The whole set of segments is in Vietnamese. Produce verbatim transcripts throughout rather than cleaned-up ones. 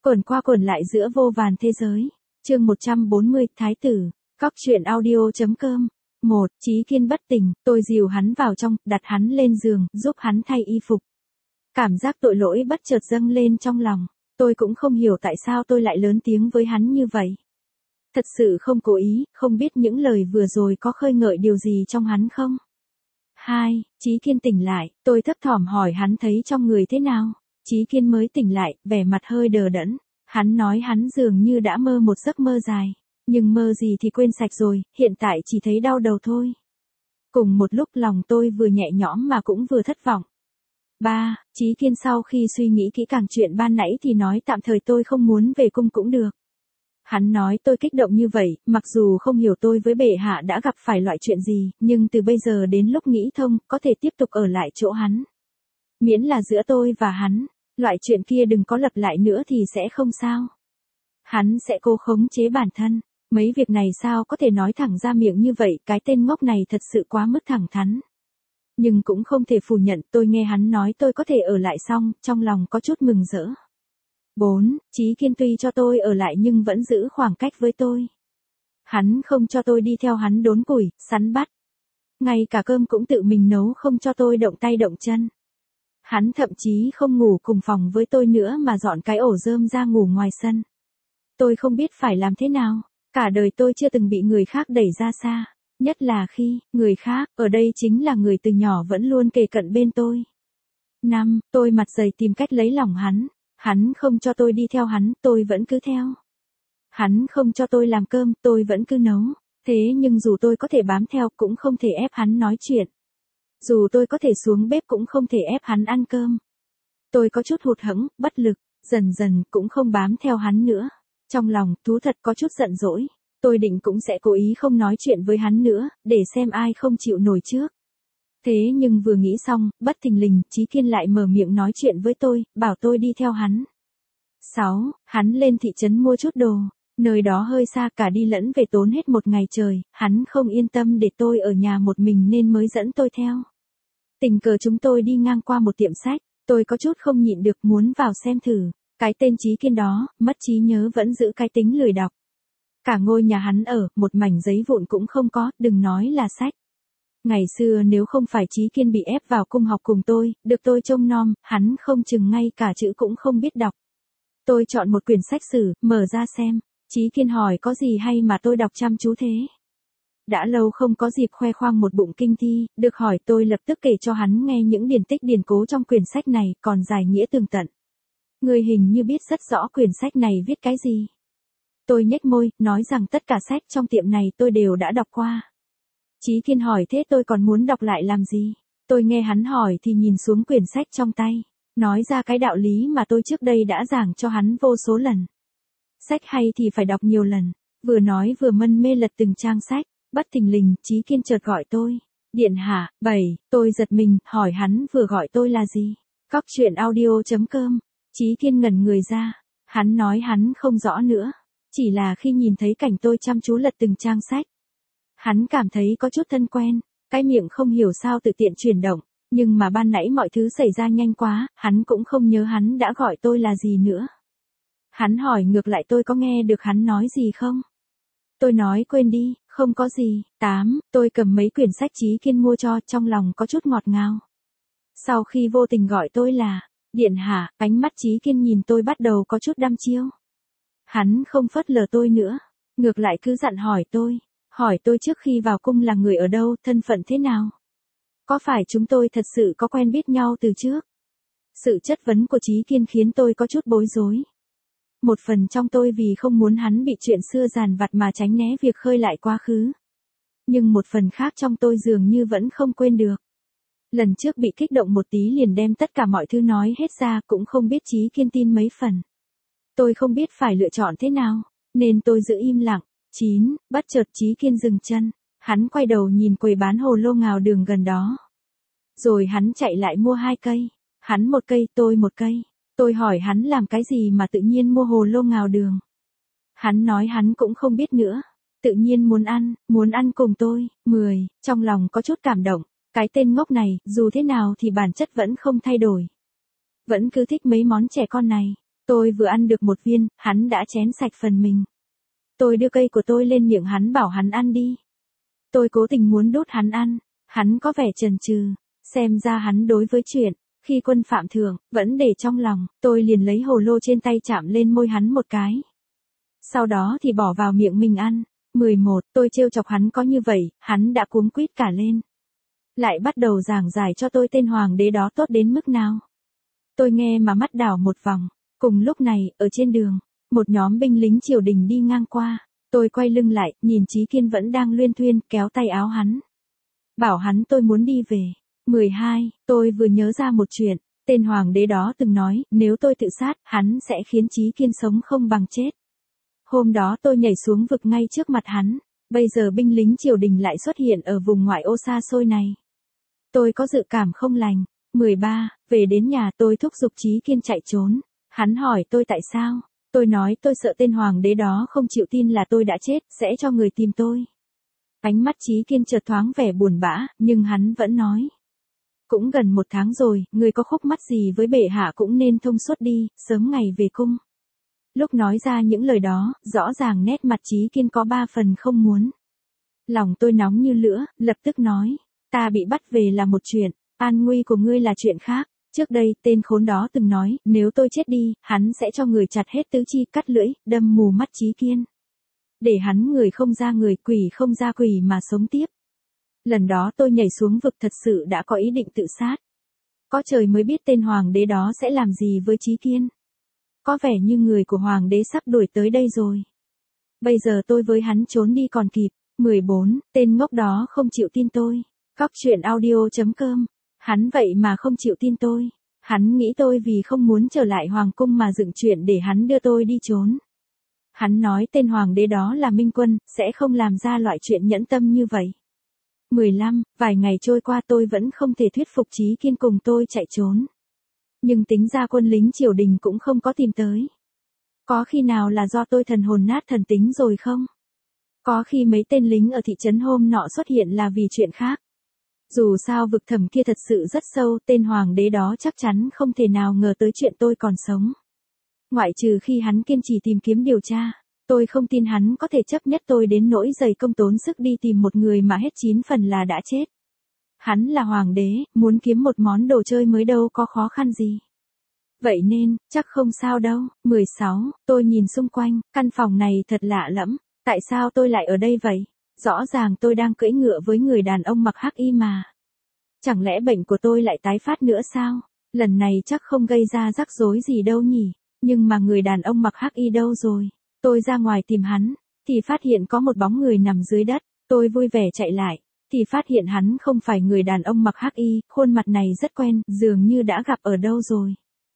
Quẩn qua quẩn lại giữa vô vàn thế giới. Chương một trăm bốn mươi, Thái tử. Cóc truyện audio.com. một. Chí Kiên bất tỉnh, tôi dìu hắn vào trong, đặt hắn lên giường, giúp hắn thay y phục. Cảm giác tội lỗi bất chợt dâng lên trong lòng. Tôi cũng không hiểu tại sao tôi lại lớn tiếng với hắn như vậy. Thật sự không cố ý, không biết những lời vừa rồi có khơi ngợi điều gì trong hắn không? hai. Chí Kiên tỉnh lại, tôi thấp thỏm hỏi hắn thấy trong người thế nào. Chí Kiên mới tỉnh lại, vẻ mặt hơi đờ đẫn. Hắn nói hắn dường như đã mơ một giấc mơ dài. Nhưng mơ gì thì quên sạch rồi, hiện tại chỉ thấy đau đầu thôi. Cùng một lúc lòng tôi vừa nhẹ nhõm mà cũng vừa thất vọng. ba. Chí Kiên sau khi suy nghĩ kỹ càng chuyện ban nãy thì nói tạm thời tôi không muốn về cung cũng được. Hắn nói tôi kích động như vậy, mặc dù không hiểu tôi với bệ hạ đã gặp phải loại chuyện gì, nhưng từ bây giờ đến lúc nghĩ thông, có thể tiếp tục ở lại chỗ hắn. Miễn là giữa tôi và hắn, loại chuyện kia đừng có lặp lại nữa thì sẽ không sao. Hắn sẽ cố khống chế bản thân, mấy việc này sao có thể nói thẳng ra miệng như vậy, cái tên ngốc này thật sự quá mức thẳng thắn. Nhưng cũng không thể phủ nhận, tôi nghe hắn nói tôi có thể ở lại xong, trong lòng có chút mừng rỡ. bốn. Chí Kiên tuy cho tôi ở lại nhưng vẫn giữ khoảng cách với tôi. Hắn không cho tôi đi theo hắn đốn củi, sắn bắt. Ngay cả cơm cũng tự mình nấu không cho tôi động tay động chân. Hắn thậm chí không ngủ cùng phòng với tôi nữa mà dọn cái ổ rơm ra ngủ ngoài sân. Tôi không biết phải làm thế nào, cả đời tôi chưa từng bị người khác đẩy ra xa, nhất là khi, người khác, ở đây chính là người từ nhỏ vẫn luôn kề cận bên tôi. năm. Tôi mặt dày tìm cách lấy lòng hắn, hắn không cho tôi đi theo hắn, tôi vẫn cứ theo. Hắn không cho tôi làm cơm, tôi vẫn cứ nấu, thế nhưng dù tôi có thể bám theo cũng không thể ép hắn nói chuyện. Dù tôi có thể xuống bếp cũng không thể ép hắn ăn cơm. Tôi có chút hụt hẫng, bất lực, dần dần cũng không bám theo hắn nữa. Trong lòng, thú thật có chút giận dỗi. Tôi định cũng sẽ cố ý không nói chuyện với hắn nữa, để xem ai không chịu nổi trước. Thế nhưng vừa nghĩ xong, bất thình lình, Chí Kiên lại mở miệng nói chuyện với tôi, bảo tôi đi theo hắn. sáu. Hắn lên thị trấn mua chút đồ, nơi đó hơi xa, cả đi lẫn về tốn hết một ngày trời, hắn không yên tâm để tôi ở nhà một mình nên mới dẫn tôi theo. Tình cờ chúng tôi đi ngang qua một tiệm sách, tôi có chút không nhịn được muốn vào xem thử. Cái tên Chí Kiên đó, mất trí nhớ vẫn giữ cái tính lười đọc. Cả ngôi nhà hắn ở, một mảnh giấy vụn cũng không có, đừng nói là sách. Ngày xưa nếu không phải Chí Kiên bị ép vào cung học cùng tôi, được tôi trông nom, hắn không chừng ngay cả chữ cũng không biết đọc. Tôi chọn một quyển sách sử, mở ra xem. Chí Kiên hỏi có gì hay mà tôi đọc chăm chú thế. Đã lâu không có dịp khoe khoang một bụng kinh thi, được hỏi tôi lập tức kể cho hắn nghe những điển tích điển cố trong quyển sách này, còn giải nghĩa tường tận. Người hình như biết rất rõ quyển sách này viết cái gì. Tôi nhếch môi, nói rằng tất cả sách trong tiệm này tôi đều đã đọc qua. Chí Kiên hỏi thế tôi còn muốn đọc lại làm gì? Tôi nghe hắn hỏi thì nhìn xuống quyển sách trong tay, nói ra cái đạo lý mà tôi trước đây đã giảng cho hắn vô số lần. Sách hay thì phải đọc nhiều lần, vừa nói vừa mân mê lật từng trang sách, bất thình lình, Chí Kiên chợt gọi tôi. Điện hạ, bảy, tôi giật mình, hỏi hắn vừa gọi tôi là gì? Cóc truyện audio.com. Chí Kiên ngẩn người ra, hắn nói hắn không rõ nữa, chỉ là khi nhìn thấy cảnh tôi chăm chú lật từng trang sách. Hắn cảm thấy có chút thân quen, cái miệng không hiểu sao tự tiện chuyển động, nhưng mà ban nãy mọi thứ xảy ra nhanh quá, hắn cũng không nhớ hắn đã gọi tôi là gì nữa. Hắn hỏi ngược lại tôi có nghe được hắn nói gì không? Tôi nói quên đi, không có gì. tám. Tôi cầm mấy quyển sách Chí Kiên mua cho, trong lòng có chút ngọt ngào. Sau khi vô tình gọi tôi là Điện hạ, ánh mắt Chí Kiên nhìn tôi bắt đầu có chút đăm chiêu. Hắn không phớt lờ tôi nữa, ngược lại cứ dặn hỏi tôi, hỏi tôi trước khi vào cung là người ở đâu, thân phận thế nào. Có phải chúng tôi thật sự có quen biết nhau từ trước? Sự chất vấn của Chí Kiên khiến tôi có chút bối rối. Một phần trong tôi vì không muốn hắn bị chuyện xưa dàn vặt mà tránh né việc khơi lại quá khứ. Nhưng một phần khác trong tôi dường như vẫn không quên được. Lần trước bị kích động một tí liền đem tất cả mọi thứ nói hết ra, cũng không biết Chí Kiên tin mấy phần. Tôi không biết phải lựa chọn thế nào, nên tôi giữ im lặng. chín. Bất chợt Chí Kiên dừng chân, hắn quay đầu nhìn quầy bán hồ lô ngào đường gần đó. Rồi hắn chạy lại mua hai cây, hắn một cây, tôi một cây. Tôi hỏi hắn làm cái gì mà tự nhiên mua hồ lô ngào đường. Hắn nói hắn cũng không biết nữa, tự nhiên muốn ăn, muốn ăn cùng tôi. mười. Trong lòng có chút cảm động. Cái tên ngốc này, dù thế nào thì bản chất vẫn không thay đổi. Vẫn cứ thích mấy món trẻ con này. Tôi vừa ăn được một viên, hắn đã chén sạch phần mình. Tôi đưa cây của tôi lên miệng hắn bảo hắn ăn đi. Tôi cố tình muốn đút hắn ăn, hắn có vẻ chần chừ, xem ra hắn đối với chuyện khi quân phạm thượng vẫn để trong lòng, tôi liền lấy hồ lô trên tay chạm lên môi hắn một cái. Sau đó thì bỏ vào miệng mình ăn. mười một, tôi trêu chọc hắn có như vậy, hắn đã cuống quýt cả lên. Lại bắt đầu giảng giải cho tôi tên hoàng đế đó tốt đến mức nào. Tôi nghe mà mắt đảo một vòng. Cùng lúc này, ở trên đường, một nhóm binh lính triều đình đi ngang qua. Tôi quay lưng lại, nhìn Chí Kiên vẫn đang luyên thuyên, kéo tay áo hắn. Bảo hắn tôi muốn đi về. mười hai, tôi vừa nhớ ra một chuyện. Tên hoàng đế đó từng nói, nếu tôi tự sát, hắn sẽ khiến Chí Kiên sống không bằng chết. Hôm đó tôi nhảy xuống vực ngay trước mặt hắn. Bây giờ binh lính triều đình lại xuất hiện ở vùng ngoại ô xa xôi này. Tôi có dự cảm không lành. mười ba, về đến nhà tôi thúc giục Chí Kiên chạy trốn. Hắn hỏi tôi tại sao. Tôi nói tôi sợ tên hoàng đế đó không chịu tin là tôi đã chết, sẽ cho người tìm tôi. Ánh mắt Chí Kiên chợt thoáng vẻ buồn bã, nhưng hắn vẫn nói. Cũng gần một tháng rồi, người có khúc mắc gì với bệ hạ cũng nên thông suốt đi, sớm ngày về cung. Lúc nói ra những lời đó, rõ ràng nét mặt Chí Kiên có ba phần không muốn. Lòng tôi nóng như lửa, lập tức nói. Ta bị bắt về là một chuyện, an nguy của ngươi là chuyện khác. Trước đây, tên khốn đó từng nói, nếu tôi chết đi, hắn sẽ cho người chặt hết tứ chi, cắt lưỡi, đâm mù mắt Chí Kiên. Để hắn người không ra người, quỷ không ra quỷ mà sống tiếp. Lần đó tôi nhảy xuống vực thật sự đã có ý định tự sát. Có trời mới biết tên hoàng đế đó sẽ làm gì với Chí Kiên. Có vẻ như người của hoàng đế sắp đuổi tới đây rồi. Bây giờ tôi với hắn trốn đi còn kịp. mười bốn, tên ngốc đó không chịu tin tôi. Cóc truyện audio chấm com. Hắn vậy mà không chịu tin tôi. Hắn nghĩ tôi vì không muốn trở lại hoàng cung mà dựng chuyện để hắn đưa tôi đi trốn. Hắn nói tên hoàng đế đó là Minh Quân, sẽ không làm ra loại chuyện nhẫn tâm như vậy. mười lăm, vài ngày trôi qua tôi vẫn không thể thuyết phục Chí Kiên cùng tôi chạy trốn. Nhưng tính ra quân lính triều đình cũng không có tìm tới. Có khi nào là do tôi thần hồn nát thần tính rồi không? Có khi mấy tên lính ở thị trấn hôm nọ xuất hiện là vì chuyện khác. Dù sao vực thẳm kia thật sự rất sâu, tên hoàng đế đó chắc chắn không thể nào ngờ tới chuyện tôi còn sống. Ngoại trừ khi hắn kiên trì tìm kiếm điều tra, tôi không tin hắn có thể chấp nhất tôi đến nỗi dày công tốn sức đi tìm một người mà hết chín phần là đã chết. Hắn là hoàng đế, muốn kiếm một món đồ chơi mới đâu có khó khăn gì. Vậy nên, chắc không sao đâu. mười sáu, tôi nhìn xung quanh, căn phòng này thật lạ lẫm. Tại sao tôi lại ở đây vậy? Rõ ràng tôi đang cưỡi ngựa với người đàn ông mặc hắc y mà. Chẳng lẽ bệnh của tôi lại tái phát nữa sao? Lần này chắc không gây ra rắc rối gì đâu nhỉ? Nhưng mà người đàn ông mặc hắc y đâu rồi? Tôi ra ngoài tìm hắn, thì phát hiện có một bóng người nằm dưới đất. Tôi vui vẻ chạy lại, thì phát hiện hắn không phải người đàn ông mặc hắc y, khuôn mặt này rất quen, dường như đã gặp ở đâu rồi.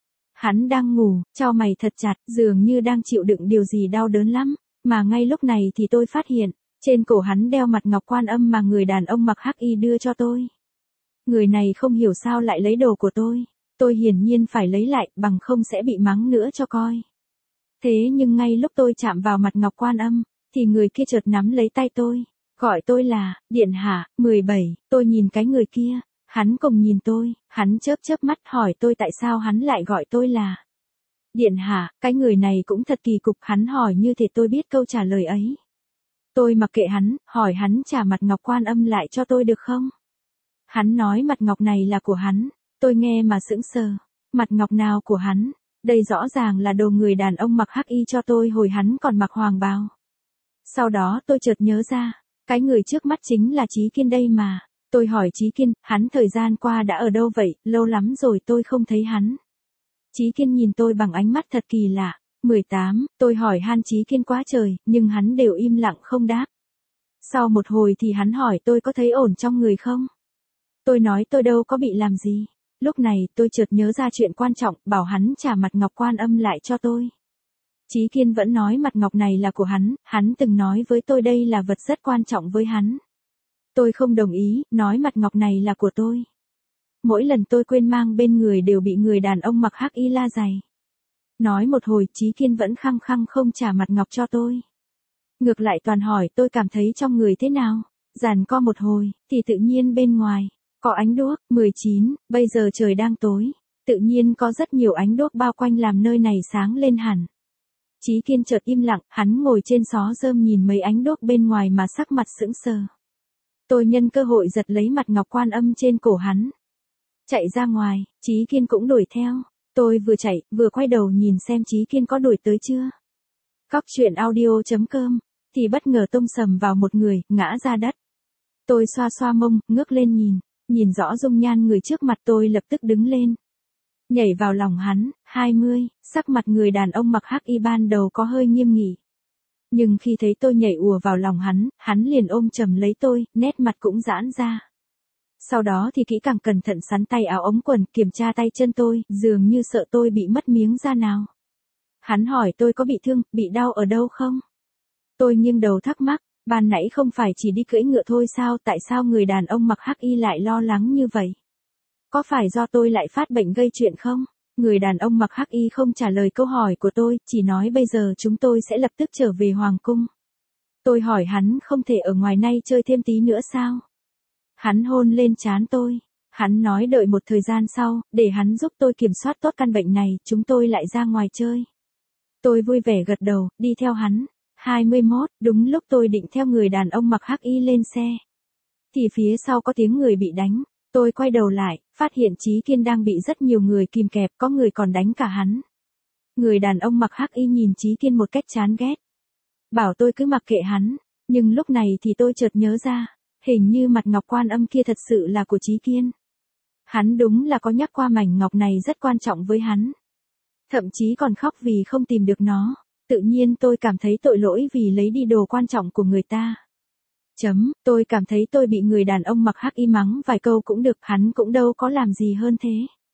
Hắn đang ngủ, chau mày thật chặt, dường như đang chịu đựng điều gì đau đớn lắm. Mà ngay lúc này thì tôi phát hiện, trên cổ hắn đeo mặt ngọc Quan Âm mà người đàn ông mặc hắc y đưa cho tôi. Người này không hiểu sao lại lấy đồ của tôi. Tôi hiển nhiên phải lấy lại, bằng không sẽ bị mắng nữa cho coi. Thế nhưng ngay lúc tôi chạm vào mặt ngọc Quan Âm, thì người kia chợt nắm lấy tay tôi, gọi tôi là, Điện Hạ. mười bảy, tôi nhìn cái người kia, hắn cùng nhìn tôi, hắn chớp chớp mắt hỏi tôi tại sao hắn lại gọi tôi là Điện Hạ. Cái người này cũng thật kỳ cục, hắn hỏi như thể tôi biết câu trả lời ấy. Tôi mặc kệ hắn, hỏi hắn trả mặt ngọc Quan Âm lại cho tôi được không? Hắn nói mặt ngọc này là của hắn. Tôi nghe mà sững sờ. Mặt ngọc nào của hắn? Đây rõ ràng là đồ người đàn ông mặc hắc y cho tôi hồi hắn còn mặc hoàng bào. Sau đó tôi chợt nhớ ra, cái người trước mắt chính là Chí Kiên đây mà. Tôi hỏi Chí Kiên, hắn thời gian qua đã ở đâu vậy, lâu lắm rồi tôi không thấy hắn. Chí Kiên nhìn tôi bằng ánh mắt thật kỳ lạ. mười tám, tôi hỏi han Chí Kiên quá trời, nhưng hắn đều im lặng không đáp. Sau một hồi thì hắn hỏi tôi có thấy ổn trong người không? Tôi nói tôi đâu có bị làm gì. Lúc này tôi chợt nhớ ra chuyện quan trọng, bảo hắn trả mặt ngọc Quan Âm lại cho tôi. Chí Kiên vẫn nói mặt ngọc này là của hắn, hắn từng nói với tôi đây là vật rất quan trọng với hắn. Tôi không đồng ý, nói mặt ngọc này là của tôi. Mỗi lần tôi quên mang bên người đều bị người đàn ông mặc hắc y la giày. Nói một hồi Chí Kiên vẫn khăng khăng không trả mặt ngọc cho tôi. Ngược lại toàn hỏi tôi cảm thấy trong người thế nào. Giằng co một hồi, thì tự nhiên bên ngoài có ánh đuốc. mười chín, bây giờ trời đang tối. Tự nhiên có rất nhiều ánh đuốc bao quanh làm nơi này sáng lên hẳn. Chí Kiên chợt im lặng, hắn ngồi trên xó rơm nhìn mấy ánh đuốc bên ngoài mà sắc mặt sững sờ. Tôi nhân cơ hội giật lấy mặt ngọc quan âm trên cổ hắn. Chạy ra ngoài, Chí Kiên cũng đuổi theo. Tôi vừa chạy, vừa quay đầu nhìn xem Chí Kiên có đuổi tới chưa. Cóc truyện audio chấm com, thì bất ngờ tông sầm vào một người, ngã ra đất. Tôi xoa xoa mông, ngước lên nhìn, nhìn rõ dung nhan người trước mặt tôi lập tức đứng lên. Nhảy vào lòng hắn, hai mươi, sắc mặt người đàn ông mặc hắc y ban đầu có hơi nghiêm nghị. Nhưng khi thấy tôi nhảy ùa vào lòng hắn, hắn liền ôm chầm lấy tôi, nét mặt cũng giãn ra. Sau đó thì kỹ càng cẩn thận sắn tay áo ống quần, kiểm tra tay chân tôi, dường như sợ tôi bị mất miếng da nào. Hắn hỏi tôi có bị thương, bị đau ở đâu không? Tôi nghiêng đầu thắc mắc, ban nãy không phải chỉ đi cưỡi ngựa thôi sao, tại sao người đàn ông mặc hắc y lại lo lắng như vậy? Có phải do tôi lại phát bệnh gây chuyện không? Người đàn ông mặc hắc y không trả lời câu hỏi của tôi, chỉ nói bây giờ chúng tôi sẽ lập tức trở về hoàng cung. Tôi hỏi hắn không thể ở ngoài nay chơi thêm tí nữa sao? Hắn hôn lên trán tôi. Hắn nói đợi một thời gian sau, để hắn giúp tôi kiểm soát tốt căn bệnh này, chúng tôi lại ra ngoài chơi. Tôi vui vẻ gật đầu, đi theo hắn. hai mươi mốt, đúng lúc tôi định theo người đàn ông mặc hắc y lên xe. Thì phía sau có tiếng người bị đánh. Tôi quay đầu lại, phát hiện Chí Kiên đang bị rất nhiều người kìm kẹp, có người còn đánh cả hắn. Người đàn ông mặc hắc y nhìn Chí Kiên một cách chán ghét. Bảo tôi cứ mặc kệ hắn, nhưng lúc này thì tôi chợt nhớ ra, hình như mặt ngọc quan âm kia thật sự là của Chí Kiên. Hắn đúng là có nhắc qua mảnh ngọc này rất quan trọng với hắn. Thậm chí còn khóc vì không tìm được nó. Tự nhiên tôi cảm thấy tội lỗi vì lấy đi đồ quan trọng của người ta. Chấm, tôi cảm thấy tôi bị người đàn ông mặc hắc y mắng vài câu cũng được, hắn cũng đâu có làm gì hơn thế.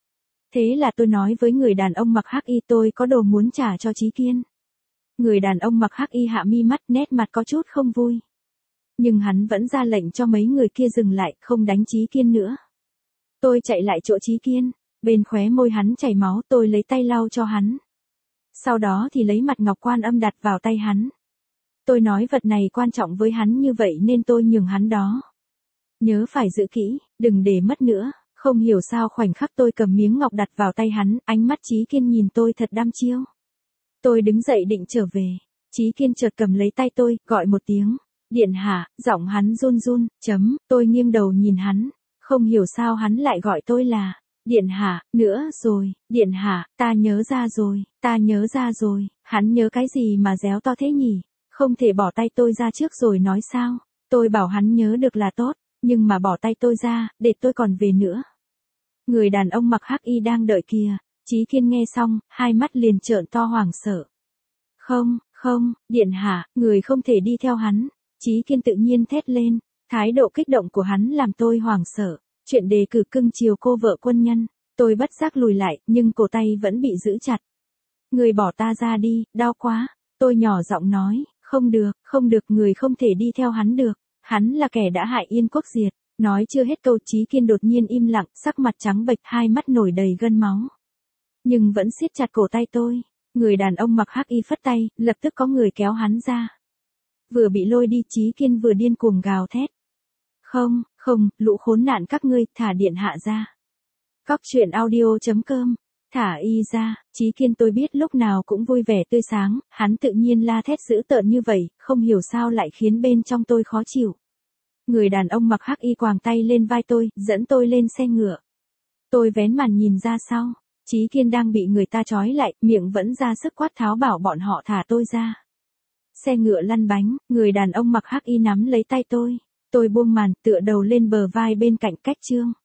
Thế là tôi nói với người đàn ông mặc hắc y tôi có đồ muốn trả cho Chí Kiên. Người đàn ông mặc hắc y hạ mi mắt, nét mặt có chút không vui. Nhưng hắn vẫn ra lệnh cho mấy người kia dừng lại, không đánh Chí Kiên nữa. Tôi chạy lại chỗ Chí Kiên, bên khóe môi hắn chảy máu, tôi lấy tay lau cho hắn. Sau đó thì lấy mặt ngọc quan âm đặt vào tay hắn. Tôi nói vật này quan trọng với hắn như vậy nên tôi nhường hắn đó. Nhớ phải giữ kỹ, đừng để mất nữa. Không hiểu sao khoảnh khắc tôi cầm miếng ngọc đặt vào tay hắn, ánh mắt Chí Kiên nhìn tôi thật đăm chiêu. Tôi đứng dậy định trở về. Chí Kiên chợt cầm lấy tay tôi, gọi một tiếng. Điện hạ, giọng hắn run run, chấm, tôi nghiêng đầu nhìn hắn. Không hiểu sao hắn lại gọi tôi là Điện hạ, nữa rồi, Điện hạ, ta nhớ ra rồi, ta nhớ ra rồi. Hắn nhớ cái gì mà réo to thế nhỉ? Không thể bỏ tay tôi ra trước rồi nói sao? Tôi bảo hắn nhớ được là tốt, nhưng mà bỏ tay tôi ra, để tôi còn về nữa. Người đàn ông mặc hắc y đang đợi kìa. Chí Kiên nghe xong, hai mắt liền trợn to hoảng sợ. Không, không, Điện hạ, người không thể đi theo hắn. Chí Kiên tự nhiên thét lên, thái độ kích động của hắn làm tôi hoảng sợ. Chuyện đề cử cưng chiều cô vợ quân nhân, tôi bất giác lùi lại, nhưng cổ tay vẫn bị giữ chặt. Người bỏ ta ra đi, đau quá. Tôi nhỏ giọng nói, không được, không được, người không thể đi theo hắn được. Hắn là kẻ đã hại Yên Quốc diệt. Nói chưa hết câu Chí Kiên đột nhiên im lặng, sắc mặt trắng bệch, hai mắt nổi đầy gân máu. Nhưng vẫn siết chặt cổ tay tôi. Người đàn ông mặc hắc y phất tay, lập tức có người kéo hắn ra. Vừa bị lôi đi Chí Kiên vừa điên cuồng gào thét. Không, không, lũ khốn nạn các ngươi, thả Điện hạ ra. Cóc truyện audio chấm com, thả y ra. Chí Kiên tôi biết lúc nào cũng vui vẻ tươi sáng, hắn tự nhiên la thét dữ tợn như vậy, không hiểu sao lại khiến bên trong tôi khó chịu. Người đàn ông mặc hắc y quàng tay lên vai tôi, dẫn tôi lên xe ngựa. Tôi vén màn nhìn ra sau, Chí Kiên đang bị người ta trói lại, miệng vẫn ra sức quát tháo bảo bọn họ thả tôi ra. Xe ngựa lăn bánh, người đàn ông mặc hắc y nắm lấy tay tôi. Tôi buông màn, tựa đầu lên bờ vai bên cạnh cách chương.